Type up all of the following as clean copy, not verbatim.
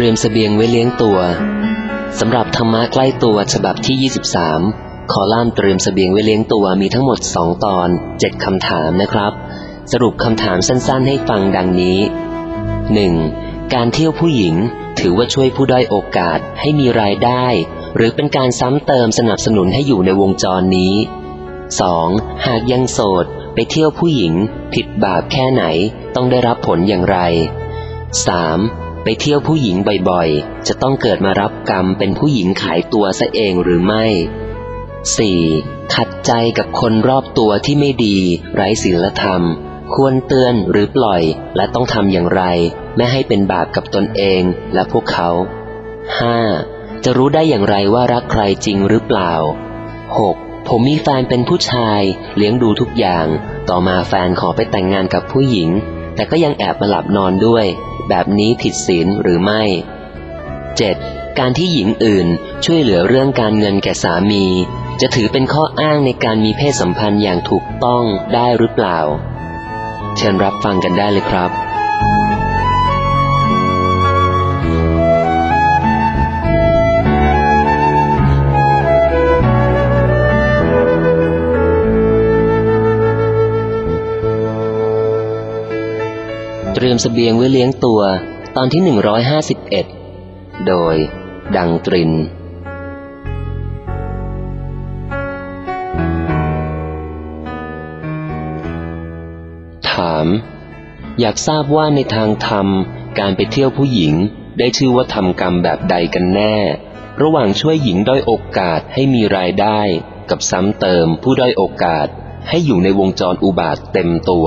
รียมเสบียงไว้เลี้ยงตัวสำหรับธรรมะใกล้ตัวฉบับที่23คอลัมน์เตรียมเสบียงไว้เลี้ยงตัวมีทั้งหมด2ตอน7คำถามนะครับสรุปคำถามสั้นๆให้ฟังดังนี้ 1. การเที่ยวผู้หญิงถือว่าช่วยผู้ด้อยโอกาสให้มีรายได้หรือเป็นการซ้ำเติมสนับสนุนให้อยู่ในวงจรนี้ 2. หากยังโสดไปเที่ยวผู้หญิงผิดบาปแค่ไหนต้องได้รับผลอย่างไร 3. ไปเที่ยวผู้หญิงบ่อยๆจะต้องเกิดมารับกรรมเป็นผู้หญิงขายตัวซะเองหรือไม่ 4. ขัดใจกับคนรอบตัวที่ไม่ดีไร้ศีลธรรมควรเตือนหรือปล่อยและต้องทำอย่างไรไม่ให้เป็นบาปกับตนเองและพวกเขา 5. จะรู้ได้อย่างไรว่ารักใครจริงหรือเปล่า 6. ผมมีแฟนเป็นผู้ชายเลี้ยงดูทุกอย่างต่อมาแฟนขอไปแต่งงานกับผู้หญิงแต่ก็ยังแอบมาหลับนอนด้วยแบบนี้ผิดศีลหรือไม่ 7. การที่หญิงอื่นช่วยเหลือเรื่องการเงินแก่สามีจะถือเป็นข้ออ้างในการมีเพศสัมพันธ์อย่างถูกต้องได้หรือเปล่าเชิญรับฟังกันได้เลยครับเตรียมเสบียงไว้เลี้ยงตัวตอนที่151โดยดังตรินถามอยากทราบว่าในทางธรรมการไปเที่ยวผู้หญิงได้ชื่อว่าทำกรรมแบบใดกันแน่ระหว่างช่วยหญิงด้อยโอกาสให้มีรายได้กับซ้ำเติมผู้ด้อยโอกาสให้อยู่ในวงจรอุบาทเต็มตัว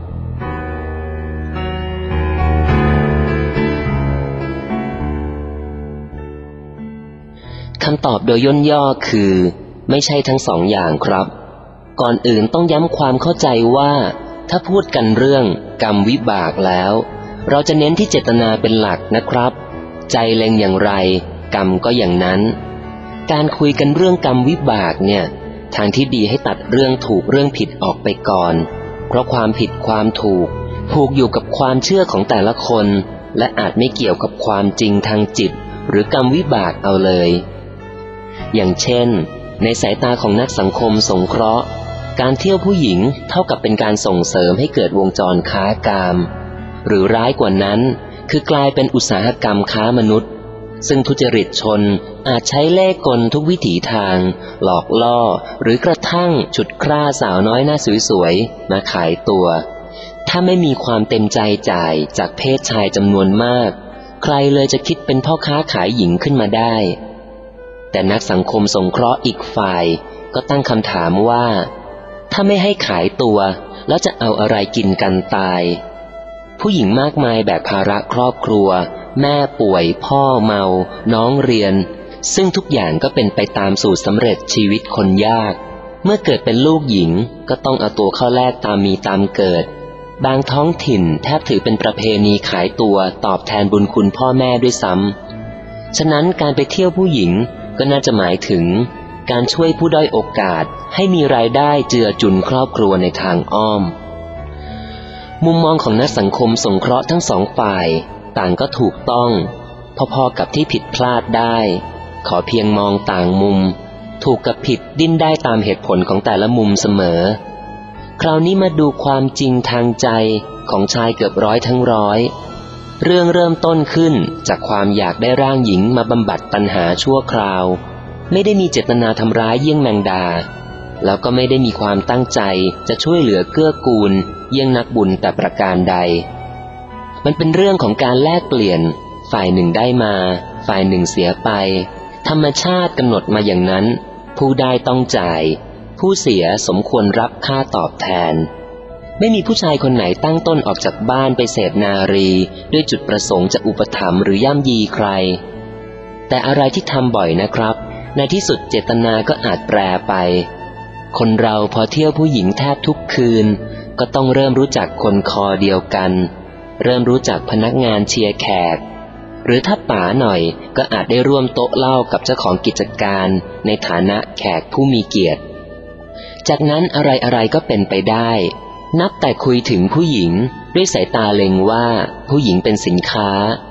คำตอบโดยย่นย่อคือไม่ใช่ทั้งสองอย่างครับก่อนอื่นต้องย้ำความเข้าใจว่าถ้าพูดกันเรื่องกรรมวิบากแล้วเราจะเน้นที่เจตนาเป็นหลักนะครับใจเล็งอย่างไรกรรมก็อย่างนั้นการคุยกันเรื่องกรรมวิบากเนี่ยทางที่ดีให้ตัดเรื่องถูกเรื่องผิดออกไปก่อนเพราะความผิดความถูกผูกอยู่กับความเชื่อของแต่ละคนและอาจไม่เกี่ยวกับความจริงทางจิตหรือกรรมวิบากเอาเลยอย่างเช่นในสายตาของนักสังคมสงเคราะห์การเที่ยวผู้หญิงเท่ากับเป็นการส่งเสริมให้เกิดวงจรค้ากามหรือร้ายกว่านั้นคือกลายเป็นอุตสาหกรรมค้ามนุษย์ซึ่งทุจริตชนอาจใช้เล่ห์กลทุกวิถีทางหลอกล่อหรือกระทั่งฉุดคร่าสาวน้อยหน้าสวยๆมาขายตัวถ้าไม่มีความเต็มใจจ่ายจากเพศชายจำนวนมากใครเลยจะคิดเป็นพ่อค้าขายหญิงขึ้นมาได้แต่นักสังคมสงเคราะห์อีกฝ่ายก็ตั้งคำถามว่าถ้าไม่ให้ขายตัวแล้วจะเอาอะไรกินกันตายผู้หญิงมากมายแบกภาระครอบครัวแม่ป่วยพ่อเมาน้องเรียนซึ่งทุกอย่างก็เป็นไปตามสูตรสำเร็จชีวิตคนยากเมื่อเกิดเป็นลูกหญิงก็ต้องเอาตัวเข้าแลกตามมีตามเกิดบางท้องถิ่นแทบถือเป็นประเพณีขายตัวตอบแทนบุญคุณพ่อแม่ด้วยซ้ำฉะนั้นการไปเที่ยวผู้หญิงก็น่าจะหมายถึงการช่วยผู้ด้อยโอกาสให้มีรายได้เจือจุนครอบครัวในทางอ้อมมุมมองของนักสังคมสงเคราะห์ทั้งสองฝ่ายต่างก็ถูกต้องพอๆกับที่ผิดพลาดได้ขอเพียงมองต่างมุมถูกกับผิดดิ้นได้ตามเหตุผลของแต่ละมุมเสมอคราวนี้มาดูความจริงทางใจของชายเกือบร้อยทั้งร้อยเรื่องเริ่มต้นขึ้นจากความอยากได้ร่างหญิงมาบำบัดปัญหาชั่วคราวไม่ได้มีเจตนาทำร้ายเยี่ยงแมงดาแล้วก็ไม่ได้มีความตั้งใจจะช่วยเหลือเกื้อกูลเยี่ยงนักบุญแต่ประการใดมันเป็นเรื่องของการแลกเปลี่ยนฝ่ายหนึ่งได้มาฝ่ายหนึ่งเสียไปธรรมชาติกำหนดมาอย่างนั้นผู้ได้ต้องจ่ายผู้เสียสมควรรับค่าตอบแทนไม่มีผู้ชายคนไหนตั้งต้นออกจากบ้านไปเสพนารีด้วยจุดประสงค์จะอุปถัมภ์หรือย่ำยีใครแต่อะไรที่ทำบ่อยนะครับในที่สุดเจตนาก็อาจแปรไปคนเราพอเที่ยวผู้หญิงแทบทุกคืนก็ต้องเริ่มรู้จักคนคอเดียวกันเริ่มรู้จักพนักงานเชียร์แขกหรือถ้าป๋าหน่อยก็อาจได้ร่วมโต๊ะเหล้ากับเจ้าของกิจการในฐานะแขกผู้มีเกียรติจากนั้นอะไรๆก็เป็นไปได้นับแต่คุยถึงผู้หญิงด้วยสายตาเล็งว่าผู้หญิงเป็นสินค้า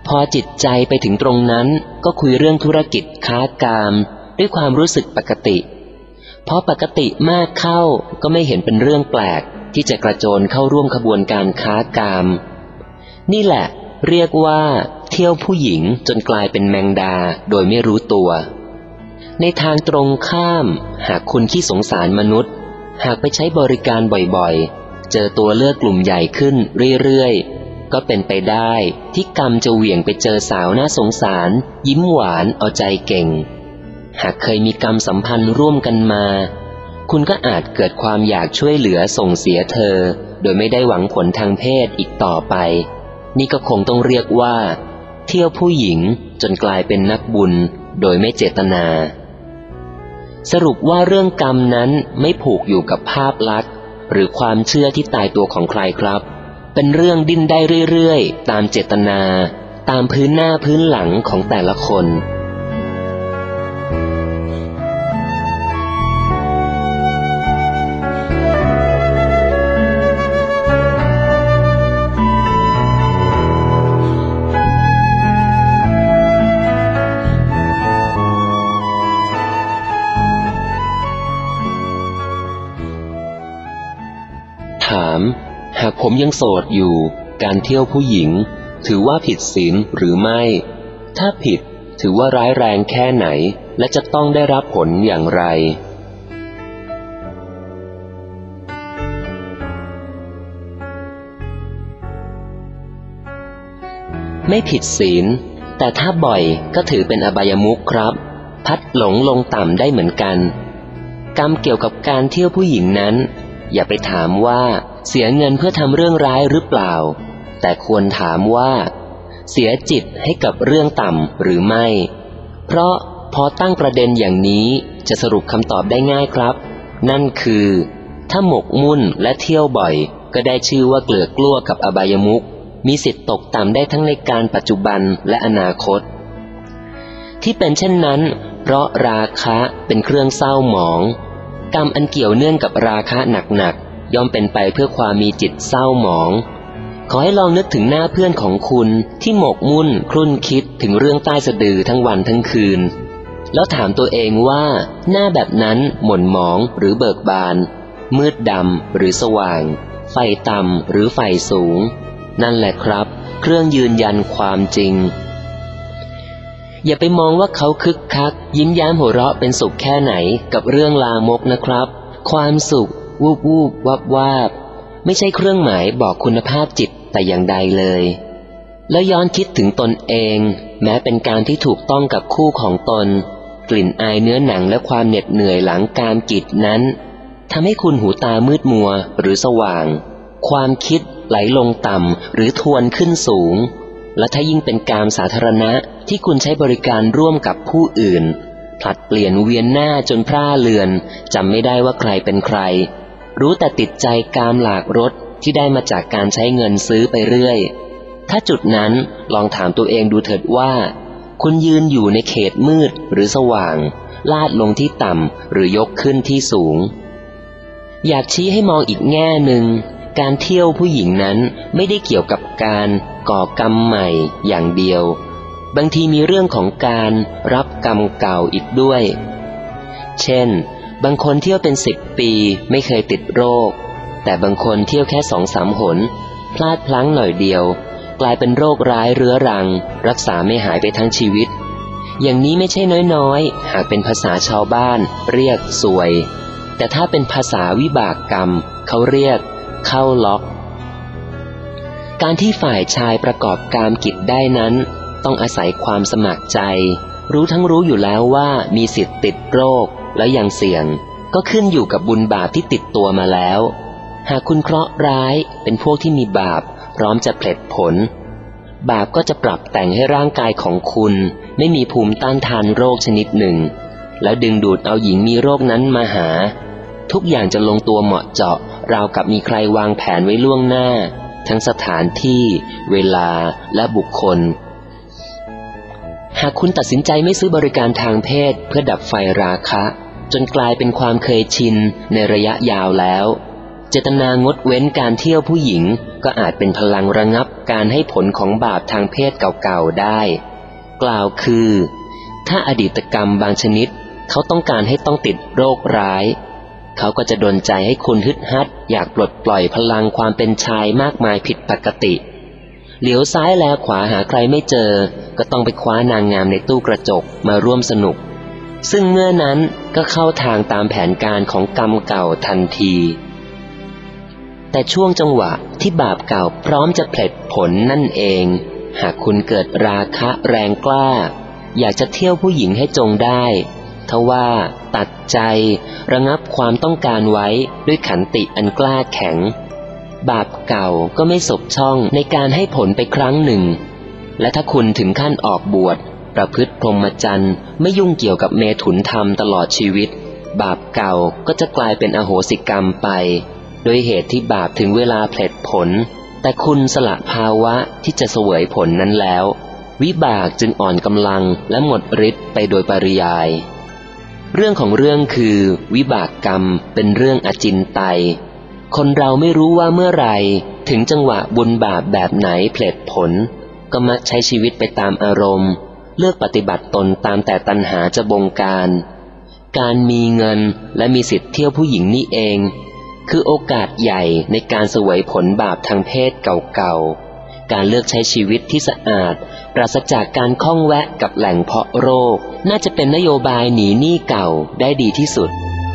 พอจิตใจไปถึงตรงนั้นก็คุยเรื่องธุรกิจค้ากามด้วยความรู้สึกปกติพอปกติมากเข้าก็ไม่เห็นเป็นเรื่องแปลกที่จะกระโจนเข้าร่วมขบวนการค้ากามนี่แหละเรียกว่าเที่ยวผู้หญิงจนกลายเป็นแมงดาโดยไม่รู้ตัวในทางตรงข้ามหากคุณขี้สงสารมนุษย์หากไปใช้บริการบ่อยๆเจอตัวเลือกกลุ่มใหญ่ขึ้นเรื่อยๆก็เป็นไปได้ที่กรรมจะเหวี่ยงไปเจอสาวน่าสงสารยิ้มหวานเอาใจเก่งหากเคยมีกรรมสัมพันธ์ร่วมกันมาคุณก็อาจเกิดความอยากช่วยเหลือส่งเสียเธอโดยไม่ได้หวังผลทางเพศอีกต่อไปนี่ก็คงต้องเรียกว่าเที่ยวผู้หญิงจนกลายเป็นนักบุญโดยไม่เจตนาสรุปว่าเรื่องกรรมนั้นไม่ผูกอยู่กับภาพลักษณ์หรือความเชื่อที่ตายตัวของใครครับเป็นเรื่องดิ้นได้เรื่อยๆตามเจตนาตามพื้นหน้าพื้นหลังของแต่ละคนถามหากผมยังโสดอยู่การเที่ยวผู้หญิงถือว่าผิดศีลหรือไม่ถ้าผิดถือว่าร้ายแรงแค่ไหนและจะต้องได้รับผลอย่างไรไม่ผิดศีลแต่ถ้าบ่อยก็ถือเป็นอบายมุขครับพัดหลงลงต่ำได้เหมือนกันกรรมเกี่ยวกับการเที่ยวผู้หญิงนั้นอย่าไปถามว่าเสียเงินเพื่อทำเรื่องร้ายหรือเปล่าแต่ควรถามว่าเสียจิตให้กับเรื่องต่ำหรือไม่เพราะพอตั้งประเด็นอย่างนี้จะสรุปคำตอบได้ง่ายครับนั่นคือถ้าหมกมุ่นและเที่ยวบ่อยก็ได้ชื่อว่าเกลือกกลั้วกับอบายมุขมีสิทธิ์ตกต่ำได้ทั้งในการปัจจุบันและอนาคตที่เป็นเช่นนั้นเพราะราคะเป็นเครื่องเศร้าหมองกรรมอันเกี่ยวเนื่องกับราคะหนักๆย่อมเป็นไปเพื่อความมีจิตเศร้าหมองขอให้ลองนึกถึงหน้าเพื่อนของคุณที่หมกมุ่นครุ่นคิดถึงเรื่องใต้สะดือทั้งวันทั้งคืนแล้วถามตัวเองว่าหน้าแบบนั้นหม่นหมองหรือเบิกบานมืดดำหรือสว่างไฟต่ำหรือไฟสูงนั่นแหละครับเครื่องยืนยันความจริงอย่าไปมองว่าเขาคึกคักยิ้มแย้มหัวเราะเป็นสุขแค่ไหนกับเรื่องลามกนะครับความสุขวูบวูบวับวาบไม่ใช่เครื่องหมายบอกคุณภาพจิตแต่อย่างใดเลยแล้วย้อนคิดถึงตนเองแม้เป็นการที่ถูกต้องกับคู่ของตนกลิ่นอายเนื้อหนังและความเหน็ดเหนื่อยหลังการกิจนั้นทำให้คุณหูตามืดมัวหรือสว่างความคิดไหลลงต่ำหรือทวนขึ้นสูงและถ้ายิ่งเป็นการสาธารณะที่คุณใช้บริการร่วมกับผู้อื่นผลัดเปลี่ยนเวียนหน้าจนพร่าเลือนจำไม่ได้ว่าใครเป็นใครรู้แต่ติดใจกามหลากรสที่ได้มาจากการใช้เงินซื้อไปเรื่อยถ้าจุดนั้นลองถามตัวเองดูเถิดว่าคุณยืนอยู่ในเขตมืดหรือสว่างลาดลงที่ต่ำหรือยกขึ้นที่สูงอยากชี้ให้มองอีกแง่หนึ่งการเที่ยวผู้หญิงนั้นไม่ได้เกี่ยวกับการก่อกรรมใหม่อย่างเดียวบางทีมีเรื่องของการรับกรรมเก่าอีกด้วยเช่นบางคนเที่ยวเป็น10 ปีไม่เคยติดโรคแต่บางคนเที่ยวแค่2-3 หนพลาดพลั้งหน่อยเดียวกลายเป็นโรคร้ายเรื้อรังรักษาไม่หายไปทั้งชีวิตอย่างนี้ไม่ใช่น้อยๆหากเป็นภาษาชาวบ้านเรียกซวยแต่ถ้าเป็นภาษาวิบากกรรมเขาเรียกเข้าล็อกการที่ฝ่ายชายประกอบกามกิจได้นั้นต้องอาศัยความสมัครใจรู้ทั้งรู้อยู่แล้วว่ามีสิทธิ์ติดโรคและยังเสี่ยงก็ขึ้นอยู่กับบุญบาปที่ติดตัวมาแล้วหากคุณเคราะห์ร้ายเป็นพวกที่มีบาปพร้อมจะผลิตผลบาปก็จะปรับแต่งให้ร่างกายของคุณไม่มีภูมิต้านทานโรคชนิดหนึ่งแล้วดึงดูดเอาหญิงมีโรคนั้นมาหาทุกอย่างจะลงตัวเหมาะเจาะราวกับมีใครวางแผนไว้ล่วงหน้าทั้งสถานที่เวลาและบุคคลหากคุณตัดสินใจไม่ซื้อบริการทางเพศเพื่อดับไฟราคะจนกลายเป็นความเคยชินในระยะยาวแล้วเจตนางดเว้นการเที่ยวผู้หญิงก็อาจเป็นพลังระงับการให้ผลของบาปทางเพศเก่าๆได้กล่าวคือถ้าอดีตกรรมบางชนิดเขาต้องการให้ต้องติดโรคร้ายเขาก็จะดลใจให้คุณฮึดฮัดอยากปลดปล่อยพลังความเป็นชายมากมายผิดปกติเหลียวซ้ายแลขวาหาใครไม่เจอก็ต้องไปคว้านางงามในตู้กระจกมาร่วมสนุกซึ่งเมื่อนั้นก็เข้าทางตามแผนการของกรรมเก่าทันทีแต่ช่วงจังหวะที่บาปเก่าพร้อมจะผลิตผลนั่นเองหากคุณเกิดราคะแรงกล้าอยากจะเที่ยวผู้หญิงให้จงได้ทว่าตัดใจระงับความต้องการไว้ด้วยขันติอันกล้าแข็งบาปเก่าก็ไม่สบช่องในการให้ผลไปครั้งหนึ่งและถ้าคุณถึงขั้นออกบวชประพฤติพรหมจรรย์ไม่ยุ่งเกี่ยวกับเมถุนธรรมตลอดชีวิตบาปเก่าก็จะกลายเป็นอโหสิกรรมไปโดยเหตุที่บาปถึงเวลาผลิตผลแต่คุณสละภาวะที่จะเสวยผลนั้นแล้ววิบากจึงอ่อนกำลังและหมดฤทธิ์ไปโดยปริยายเรื่องของเรื่องคือวิบากกรรมเป็นเรื่องอจินไตยคนเราไม่รู้ว่าเมื่อไหร่ถึงจังหวะบุญบาปแบบไหนผลิตผลก็มักใช้ชีวิตไปตามอารมณ์เลือกปฏิบัติตนตามแต่ตัณหาจะบงการมีเงินและมีสิทธิ์เที่ยวผู้หญิงนี่เองคือโอกาสใหญ่ในการเสวยผลบาปทางเพศเก่าๆการเลือกใช้ชีวิตที่สะอาดปราศจากการข้องแวะกับแหล่งเพาะโรคน่าจะเป็นนโยบายหนีหนี้เก่าได้ดีที่สุด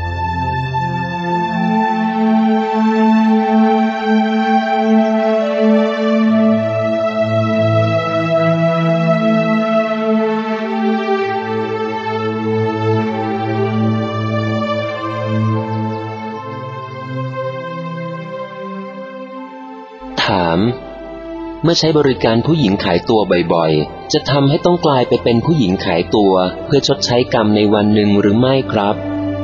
ถามเมื่อใช้บริการผู้หญิงขายตัวบ่อยๆจะทำให้ต้องกลายไปเป็นผู้หญิงขายตัวเพื่อชดใช้กรรมในวันหนึ่งหรือไม่ครับ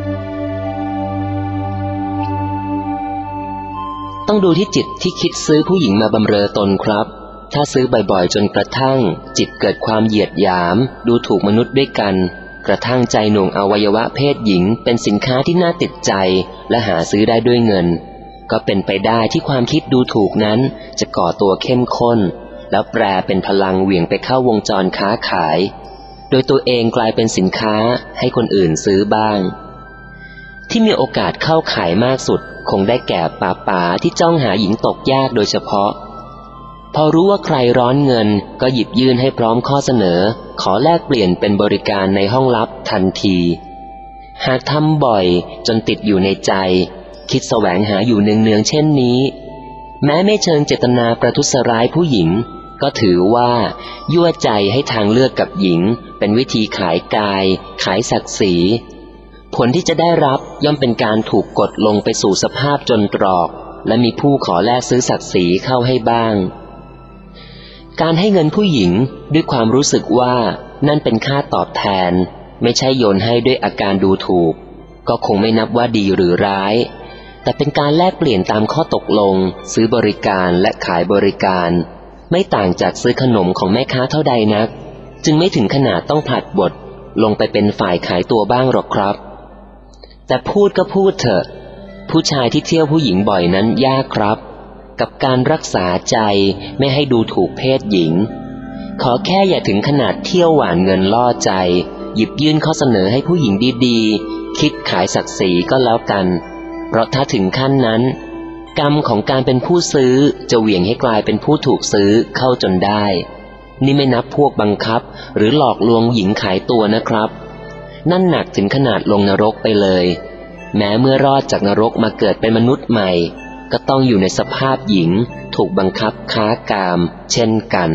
ต้องดูที่จิตที่คิดซื้อผู้หญิงมาบำเรอตนครับถ้าซื้อบ่อยๆจนกระทั่งจิตเกิดความเหยียดหยามดูถูกมนุษย์ด้วยกันกระทั่งใจหน่วงอวัยวะเพศหญิงเป็นสินค้าที่น่าติดใจและหาซื้อได้ด้วยเงินก็เป็นไปได้ที่ความคิดดูถูกนั้นจะก่อตัวเข้มข้นแล้วแปรเป็นพลังเหวี่ยงไปเข้าวงจรค้าขายโดยตัวเองกลายเป็นสินค้าให้คนอื่นซื้อบ้างที่มีโอกาสเข้าขายมากสุดคงได้แก่ป่าที่จ้องหาหญิงตกยากโดยเฉพาะพอรู้ว่าใครร้อนเงินก็หยิบยื่นให้พร้อมข้อเสนอขอแลกเปลี่ยนเป็นบริการในห้องลับทันทีหากทำบ่อยจนติดอยู่ในใจคิดแสวงหาอยู่เนืองๆเช่นนี้แม้ไม่เชิงเจตนาประทุษร้ายผู้หญิงก็ถือว่ายั่วใจให้ทางเลือกกับหญิงเป็นวิธีขายกายขายศักดิ์ศรีผลที่จะได้รับย่อมเป็นการถูกกดลงไปสู่สภาพจนตรอกและมีผู้ขอแลกซื้อศักดิ์ศรีเข้าให้บ้างการให้เงินผู้หญิงด้วยความรู้สึกว่านั่นเป็นค่าตอบแทนไม่ใช่โยนให้ด้วยอาการดูถูกก็คงไม่นับว่าดีหรือร้ายแต่เป็นการแลกเปลี่ยนตามข้อตกลงซื้อบริการและขายบริการไม่ต่างจากซื้อขนมของแม่ค้าเท่าใดนักจึงไม่ถึงขนาดต้องผลัดบทลงไปเป็นฝ่ายขายตัวบ้างหรอกครับแต่พูดก็พูดเถอะผู้ชายที่เที่ยวผู้หญิงบ่อยนั้นยากครับกับการรักษาใจไม่ให้ดูถูกเพศหญิงขอแค่อย่าถึงขนาดเที่ยวหวานเงินล่อใจหยิบยื่นข้อเสนอให้ผู้หญิงดีๆคิดขายศักดิ์ศรีก็แล้วกันเพราะถ้าถึงขั้นนั้นกรรมของการเป็นผู้ซื้อจะเหวี่ยงให้กลายเป็นผู้ถูกซื้อเข้าจนได้นี่ไม่นับพวกบังคับหรือหลอกลวงหญิงขายตัวนะครับนั่นหนักถึงขนาดลงนรกไปเลยแม้เมื่อรอดจากนรกมาเกิดเป็นมนุษย์ใหม่ก็ต้องอยู่ในสภาพหญิงถูกบังคับค้ากามเช่นกัน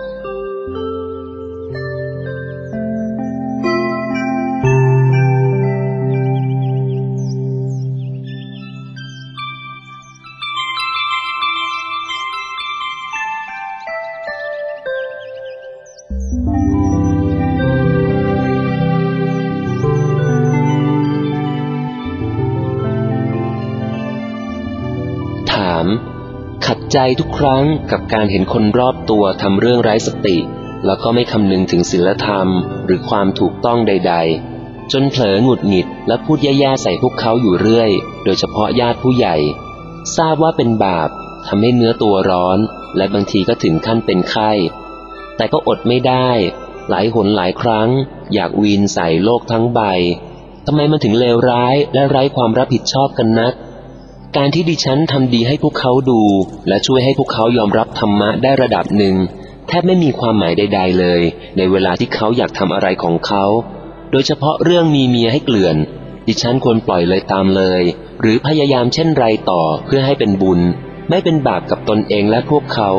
ขัดใจทุกครั้งกับการเห็นคนรอบตัวทำเรื่องไร้สติแล้วก็ไม่คำนึงถึงศีลธรรมหรือความถูกต้องใดๆจนเผลอหงุดหงิดและพูดแย่ๆใส่พวกเขาอยู่เรื่อยโดยเฉพาะญาติผู้ใหญ่ทราบว่าเป็นบาปทำให้เนื้อตัวร้อนและบางทีก็ถึงขั้นเป็นไข้แต่ก็อดไม่ได้หลายหนหลายครั้งอยากวีนใส่โลกทั้งใบทำไมมันถึงเลวร้ายและไร้ความรับผิดชอบกันนักการที่ดิฉันทำดีให้พวกเขาดูและช่วยให้พวกเขายอมรับธรรมะได้ระดับหนึ่งแทบไม่มีความหมายใดๆเลยในเวลาที่เขาอยากทำอะไรของเขาโดยเฉพาะเรื่องมีเมียให้เกลื่อนดิฉันควรปล่อยเลยตามเลยหรือพยายามเช่นไรต่อเพื่อให้เป็นบุญไม่เป็นบาปกับตนเองและพวกเขา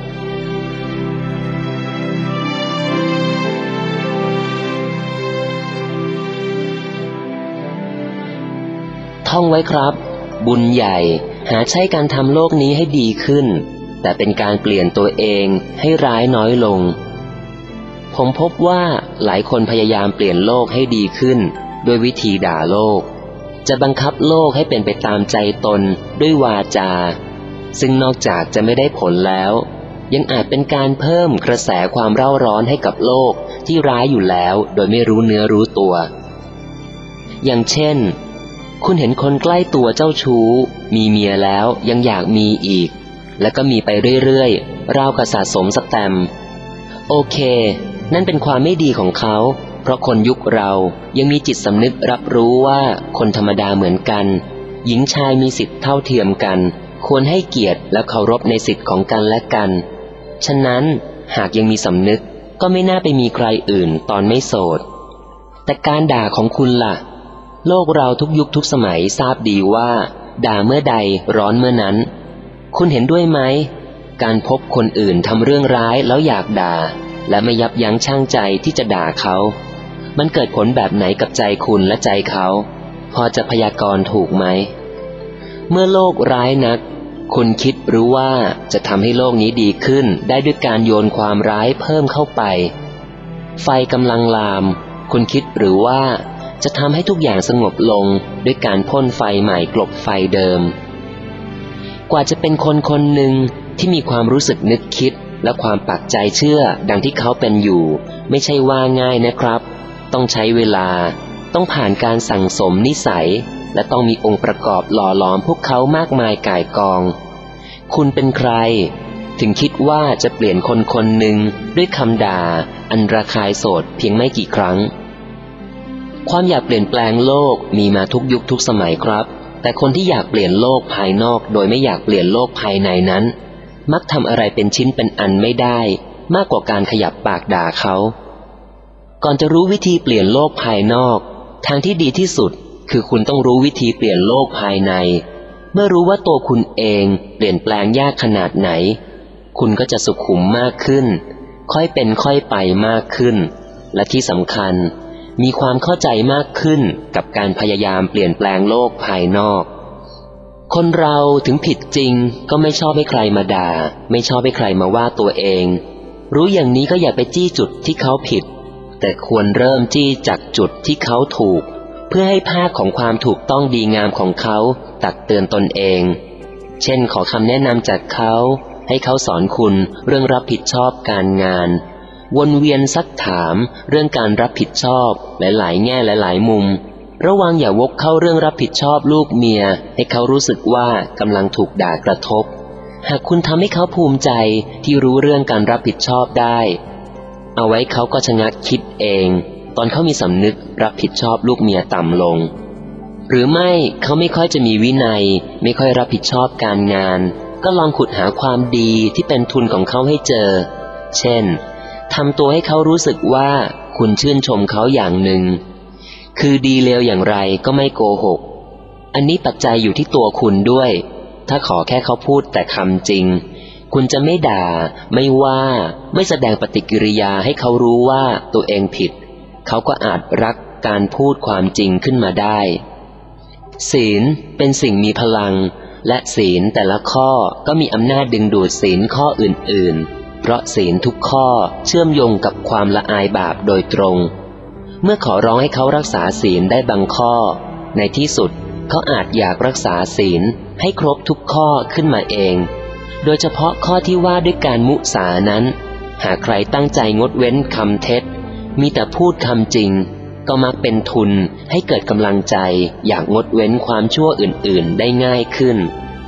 ท่องไว้ครับบุญใหญ่หาใช่การทำโลกนี้ให้ดีขึ้นแต่เป็นการเปลี่ยนตัวเองให้ร้ายน้อยลงผมพบว่าหลายคนพยายามเปลี่ยนโลกให้ดีขึ้นด้วยวิธีด่าโลกจะบังคับโลกให้เป็นไปตามใจตนด้วยวาจาซึ่งนอกจากจะไม่ได้ผลแล้วยังอาจเป็นการเพิ่มกระแสความเร่าร้อนให้กับโลกที่ร้ายอยู่แล้วโดยไม่รู้เนื้อรู้ตัวอย่างเช่นคุณเห็นคนใกล้ตัวเจ้าชู้มีเมียแล้วยังอยากมีอีกแล้วก็มีไปเรื่อยๆราวกับสะสมสแตมป์โอเคนั่นเป็นความไม่ดีของเขาเพราะคนยุคเรายังมีจิตสำนึกรับรู้ว่าคนธรรมดาเหมือนกันหญิงชายมีสิทธิ์เท่าเทียมกันควรให้เกียรติและเคารพในสิทธิ์ของกันและกันฉะนั้นหากยังมีสำนึกก็ไม่น่าไปมีใครอื่นตอนไม่โสดแต่การด่าของคุณล่ะโลกเราทุกยุคทุกสมัยทราบดีว่าด่าเมื่อใดร้อนเมื่อนั้นคุณเห็นด้วยไหมการพบคนอื่นทำเรื่องร้ายแล้วอยากด่าและไม่ยับยั้งชั่งใจที่จะด่าเขามันเกิดผลแบบไหนกับใจคุณและใจเขาพอจะพยากรณ์ถูกไหมเมื่อโลกร้ายนักคุณคิดหรือว่าจะทำให้โลกนี้ดีขึ้นได้ด้วยการโยนความร้ายเพิ่มเข้าไปไฟกำลังลามคุณคิดหรือว่าจะทำให้ทุกอย่างสงบลงด้วยการพ่นไฟใหม่กลบไฟเดิมกว่าจะเป็นคนคนหนึ่งที่มีความรู้สึกนึกคิดและความปักใจเชื่อดังที่เขาเป็นอยู่ไม่ใช่ว่าง่ายนะครับต้องใช้เวลาต้องผ่านการสั่งสมนิสัยและต้องมีองค์ประกอบหล่อหลอมพวกเขามากมายก่ายกองคุณเป็นใครถึงคิดว่าจะเปลี่ยนคนคนหนึ่งด้วยคำด่าอันระคายโสดเพียงไม่กี่ครั้งความอยากเปลี่ยนแปลงโลกมีมาทุกยุคทุกสมัยครับแต่คนที่อยากเปลี่ยนโลกภายนอกโดยไม่อยากเปลี่ยนโลกภายในนั้นมักทำอะไรเป็นชิ้นเป็นอันไม่ได้มากกว่าการขยับปากด่าเขาก่อนจะรู้วิธีเปลี่ยนโลกภายนอกทางที่ดีที่สุดคือคุณต้องรู้วิธีเปลี่ยนโลกภายในเมื่อรู้ว่าตัวคุณเองเปลี่ยนแปลงยากขนาดไหนคุณก็จะสุขุมมากขึ้นค่อยเป็นค่อยไปมากขึ้นและที่สำคัญมีความเข้าใจมากขึ้นกับการพยายามเปลี่ยนแปลงโลกภายนอกคนเราถึงผิดจริงก็ไม่ชอบให้ใครมาด่าไม่ชอบให้ใครมาว่าตัวเองรู้อย่างนี้ก็อย่าไปจี้จุดที่เขาผิดแต่ควรเริ่มจี้จากจุดที่เขาถูกเพื่อให้ภาคของความถูกต้องดีงามของเขาตักเตือนตนเองเช่นขอคำแนะนำจากเขาให้เขาสอนคุณเรื่องรับผิดชอบการงานวนเวียนซักถามเรื่องการรับผิดชอบหลายๆแง่หลายๆมุมระวังอย่าวกเข้าเรื่องรับผิดชอบลูกเมียให้เขารู้สึกว่ากำลังถูกด่ากระทบหากคุณทำให้เขาภูมิใจที่รู้เรื่องการรับผิดชอบได้เอาไว้เขาก็ชะงักคิดเองตอนเขามีสำนึกรับผิดชอบลูกเมียต่ำลงหรือไม่เขาไม่ค่อยจะมีวินัยไม่ค่อยรับผิดชอบการงานก็ลองขุดหาความดีที่เป็นทุนของเขาให้เจอเช่นทำตัวให้เขารู้สึกว่าคุณชื่นชมเขาอย่างหนึ่งคือดีเลวอย่างไรก็ไม่โกหกอันนี้ปัจจัยอยู่ที่ตัวคุณด้วยถ้าขอแค่เขาพูดแต่คำจริงคุณจะไม่ด่าไม่ว่าไม่แสดงปฏิกิริยาให้เขารู้ว่าตัวเองผิดเขาก็อาจรักการพูดความจริงขึ้นมาได้ศีลเป็นสิ่งมีพลังและศีลแต่ละข้อก็มีอำนาจดึงดูดศีลข้ออื่นๆเพราะศีลทุกข้อเชื่อมโยงกับความละอายบาปโดยตรงเมื่อขอร้องให้เขารักษาศีลได้บางข้อในที่สุดเขาอาจอยากรักษาศีลให้ครบทุกข้อขึ้นมาเองโดยเฉพาะข้อที่ว่าด้วยการมุสานั้นหากใครตั้งใจงดเว้นคำเท็จมีแต่พูดคำจริงก็มักเป็นทุนให้เกิดกำลังใจอยากงดเว้นความชั่วอื่นๆได้ง่ายขึ้น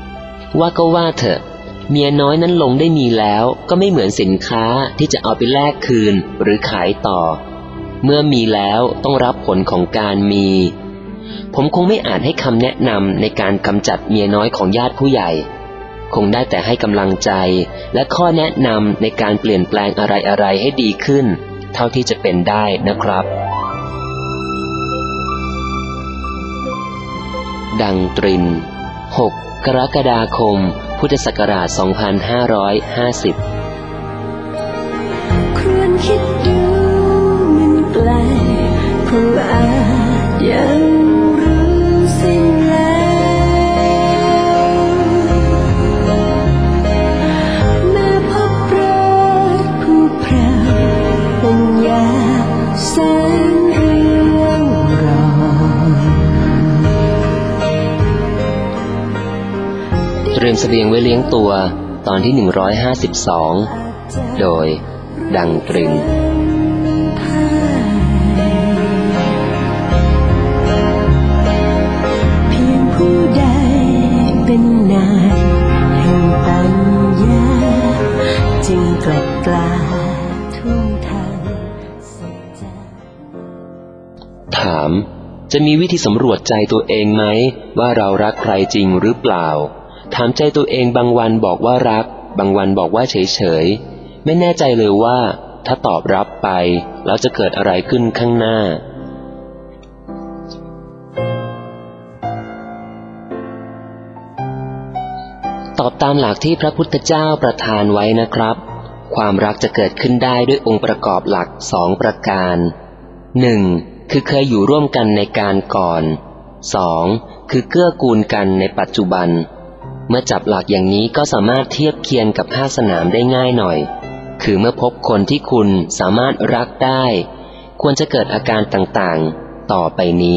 ว่าก็ว่าเถอะเมียน้อยนั้นลงได้มีแล้วก็ไม่เหมือนสินค้าที่จะเอาไปแลกคืนหรือขายต่อเมื่อมีแล้วต้องรับผลของการมีผมคงไม่อาจให้คำแนะนำในการกำจัดเมียน้อยของญาติผู้ใหญ่คงได้แต่ให้กำลังใจและข้อแนะนำในการเปลี่ยนแปลงอะไรๆให้ดีขึ้นเท่าที่จะเป็นได้นะครับดังตริน 6 กรกฎาคม พุทธศักราช 2550 ควรคิดดูมันไกลเพราะอาจยังรู้สิ้นแล้วแม้พบรักผู้พราวเป็นยาแสนเรื่องรองเตรียมเสบียงไว้เลี้ยงตัวตอนที่ 152 โดยดังตรินเพียงผู้ใดเป็นนายแห่งปัญญาจึงกลับกล้าทุ่มทางสัจจะถามจะมีวิธีสำรวจใจตัวเองไหมว่าเรารักใครจริงหรือเปล่าถามใจตัวเองบางวันบอกว่ารักบางวันบอกว่าเฉยๆไม่แน่ใจเลยว่าถ้าตอบรับไปแล้วจะเกิดอะไรขึ้นข้างหน้าตอบตามหลักที่พระพุทธเจ้าประทานไว้นะครับความรักจะเกิดขึ้นได้ด้วยองค์ประกอบหลัก2ประการ 1. คือเคยอยู่ร่วมกันในการก่อน 2. คือเกื้อกูลกันในปัจจุบันเมื่อจับหลักอย่างนี้ก็สามารถเทียบเคียงกับภาคสนามได้ง่ายหน่อยคือเมื่อพบคนที่คุณสามารถรักได้ควรจะเกิดอาการต่างๆต่อไปนี้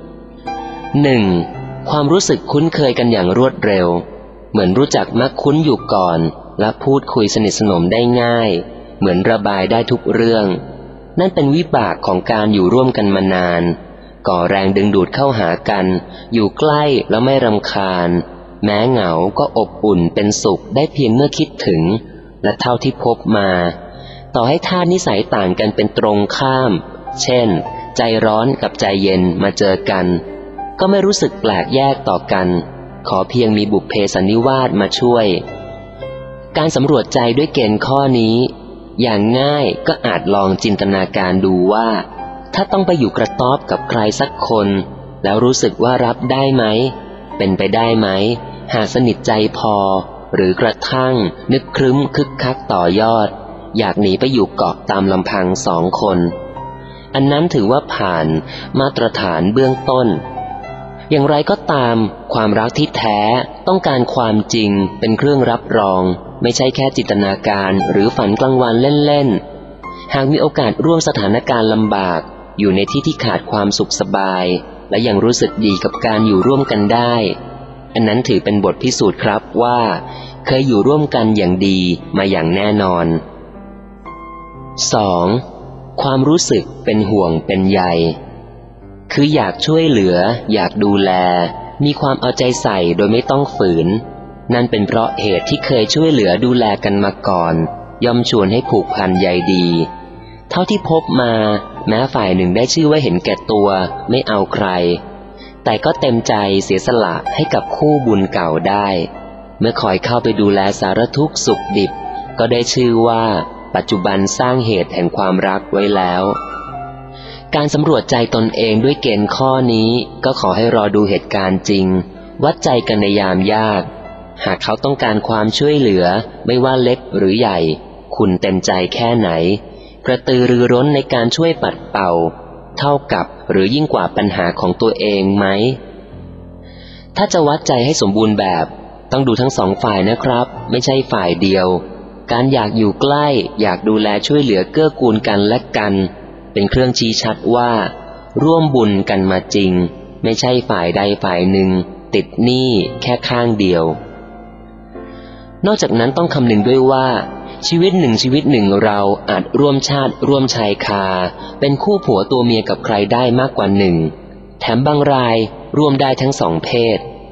1. ความรู้สึกคุ้นเคยกันอย่างรวดเร็วเหมือนรู้จักมักคุ้นอยู่ก่อนและพูดคุยสนิทสนมได้ง่ายเหมือนระบายได้ทุกเรื่องนั่นเป็นวิบากของการอยู่ร่วมกันมานานก่อแรงดึงดูดเข้าหากันอยู่ใกล้แล้วไม่รำคาญแม้เหงาก็อบอุ่นเป็นสุขได้เพียงเมื่อคิดถึงและเท่าที่พบมาต่อให้ธาตุนิสัยต่างกันเป็นตรงข้ามเช่นใจร้อนกับใจเย็นมาเจอกันก็ไม่รู้สึกแปลกแยกต่อกันขอเพียงมีบุพเพสันนิวาสมาช่วยการสำรวจใจด้วยเกณฑ์ข้อนี้อย่างง่ายก็อาจลองจินตนาการดูว่าถ้าต้องไปอยู่กระต๊อบกับใครสักคนแล้วรู้สึกว่ารับได้ไหมเป็นไปได้ไหมหากสนิทใจพอหรือกระทั่งนึกครึ้มคึกคักต่อยอดอยากหนีไปอยู่เกาะตามลำพัง2 คนอันนั้นถือว่าผ่านมาตรฐานเบื้องต้นอย่างไรก็ตามความรักที่แท้ต้องการความจริงเป็นเครื่องรับรองไม่ใช่แค่จินตนาการหรือฝันกลางวันเล่นๆหากมีโอกาสร่วมสถานการณ์ลำบากอยู่ในที่ที่ขาดความสุขสบายและยังรู้สึกดีกับการอยู่ร่วมกันได้อันนั้นถือเป็นบทพิสูจน์ครับว่าเคยอยู่ร่วมกันอย่างดีมาอย่างแน่นอน 2. ความรู้สึกเป็นห่วงเป็นใยคืออยากช่วยเหลืออยากดูแลมีความเอาใจใส่โดยไม่ต้องฝืนนั่นเป็นเพราะเหตุที่เคยช่วยเหลือดูแลกันมาก่อนย่อมชวนให้ผูกพันใยดีเท่าที่พบมาแม้ฝ่ายหนึ่งได้ชื่อว่าเห็นแก่ตัวไม่เอาใครแต่ก็เต็มใจเสียสละให้กับคู่บุญเก่าได้เมื่อคอยเข้าไปดูแลสารทุกข์สุขดิบก็ได้ชื่อว่าปัจจุบันสร้างเหตุแห่งความรักไว้แล้วการสำรวจใจตนเองด้วยเกณฑ์ข้อนี้ก็ขอให้รอดูเหตุการณ์จริงวัดใจกันในยามยากหากเขาต้องการความช่วยเหลือไม่ว่าเล็กหรือใหญ่คุณเต็มใจแค่ไหนกระตือรือร้นในการช่วยปัดเป่าเท่ากับหรือยิ่งกว่าปัญหาของตัวเองไหมถ้าจะวัดใจให้สมบูรณ์แบบต้องดูทั้ง2 ฝ่ายนะครับไม่ใช่ฝ่ายเดียวการอยากอยู่ใกล้อยากดูแลช่วยเหลือเกื้อกูลกันและกันเป็นเครื่องชี้ชัดว่าร่วมบุญกันมาจริงไม่ใช่ฝ่ายใดฝ่ายหนึ่งติดหนี้แค่ข้างเดียวนอกจากนั้นต้องคำนึงด้วยว่าชีวิตหนึ่งเราอาจร่วมชาติร่วมชายคาเป็นคู่ผัวตัวเมียกับใครได้มากกว่า1แถมบางรายร่วมได้ทั้ง2 เพศ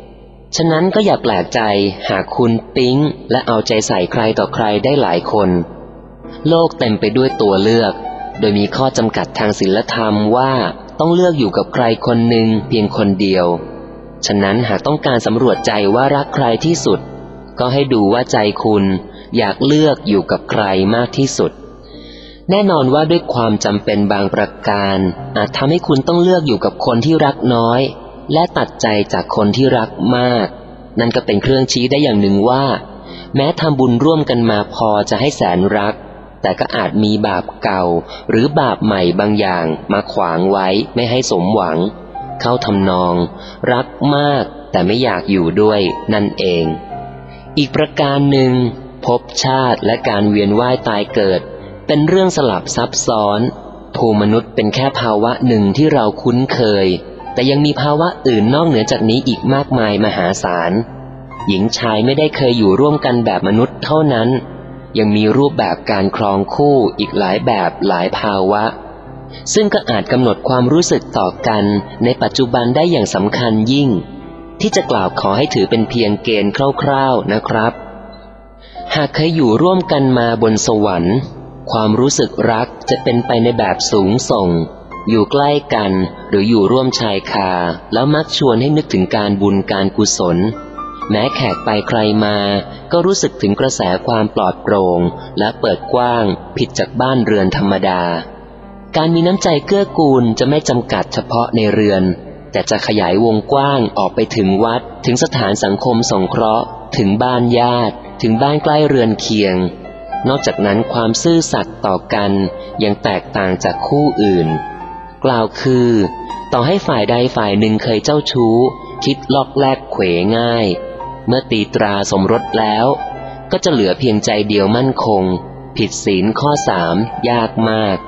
ฉะนั้นก็อย่าแปลกใจหากคุณปิ๊งและเอาใจใส่ใครต่อใครได้หลายคนโลกเต็มไปด้วยตัวเลือกโดยมีข้อจำกัดทางศีลธรรมว่าต้องเลือกอยู่กับใครคนหนึ่งเพียงคนเดียวฉะนั้นหากต้องการสำรวจใจว่ารักใครที่สุดก็ให้ดูว่าใจคุณอยากเลือกอยู่กับใครมากที่สุดแน่นอนว่าด้วยความจำเป็นบางประการอาจทำให้คุณต้องเลือกอยู่กับคนที่รักน้อยและตัดใจจากคนที่รักมากนั่นก็เป็นเครื่องชี้ได้อย่างหนึ่งว่าแม้ทำบุญร่วมกันมาพอจะให้แสนรักแต่ก็อาจมีบาปเก่าหรือบาปใหม่บางอย่างมาขวางไว้ไม่ให้สมหวังเข้าทำนองรักมากแต่ไม่อยากอยู่ด้วยนั่นเองอีกประการหนึ่งภพชาติและการเวียนว่ายตายเกิดเป็นเรื่องสลับซับซ้อนภูมิมนุษย์เป็นแค่ภาวะหนึ่งที่เราคุ้นเคยแต่ยังมีภาวะอื่นนอกเหนือจากนี้อีกมากมายมหาศาลหญิงชายไม่ได้เคยอยู่ร่วมกันแบบมนุษย์เท่านั้นยังมีรูปแบบการครองคู่อีกหลายแบบหลายภาวะซึ่งก็อาจกำหนดความรู้สึกต่อกันในปัจจุบันได้อย่างสำคัญยิ่งที่จะกล่าวขอให้ถือเป็นเพียงเกณฑ์คร่าวๆนะครับหากเคยอยู่ร่วมกันมาบนสวรรค์ความรู้สึกรักจะเป็นไปในแบบสูงส่งอยู่ใกล้กันหรืออยู่ร่วมชายคาแล้วมักชวนให้นึกถึงการบุญการกุศลแม้แขกไปใครมาก็รู้สึกถึงกระแสความปลอดโปร่งและเปิดกว้างผิดจากบ้านเรือนธรรมดาการมีน้ำใจเกื้อกูลจะไม่จำกัดเฉพาะในเรือนแต่จะขยายวงกว้างออกไปถึงวัดถึงสถานสังคมสงเคราะห์ถึงบ้านญาติถึงบ้านใกล้เรือนเคียงนอกจากนั้นความซื่อสัตย์ต่อกันยังแตกต่างจากคู่อื่นกล่าวคือต่อให้ฝ่ายใดฝ่ายหนึ่งเคยเจ้าชู้คิดลอกแลกเขวง่ายเมื่อตีตราสมรสแล้วก็จะเหลือเพียงใจเดียวมั่นคงผิดศีลข้อ3ยากมาก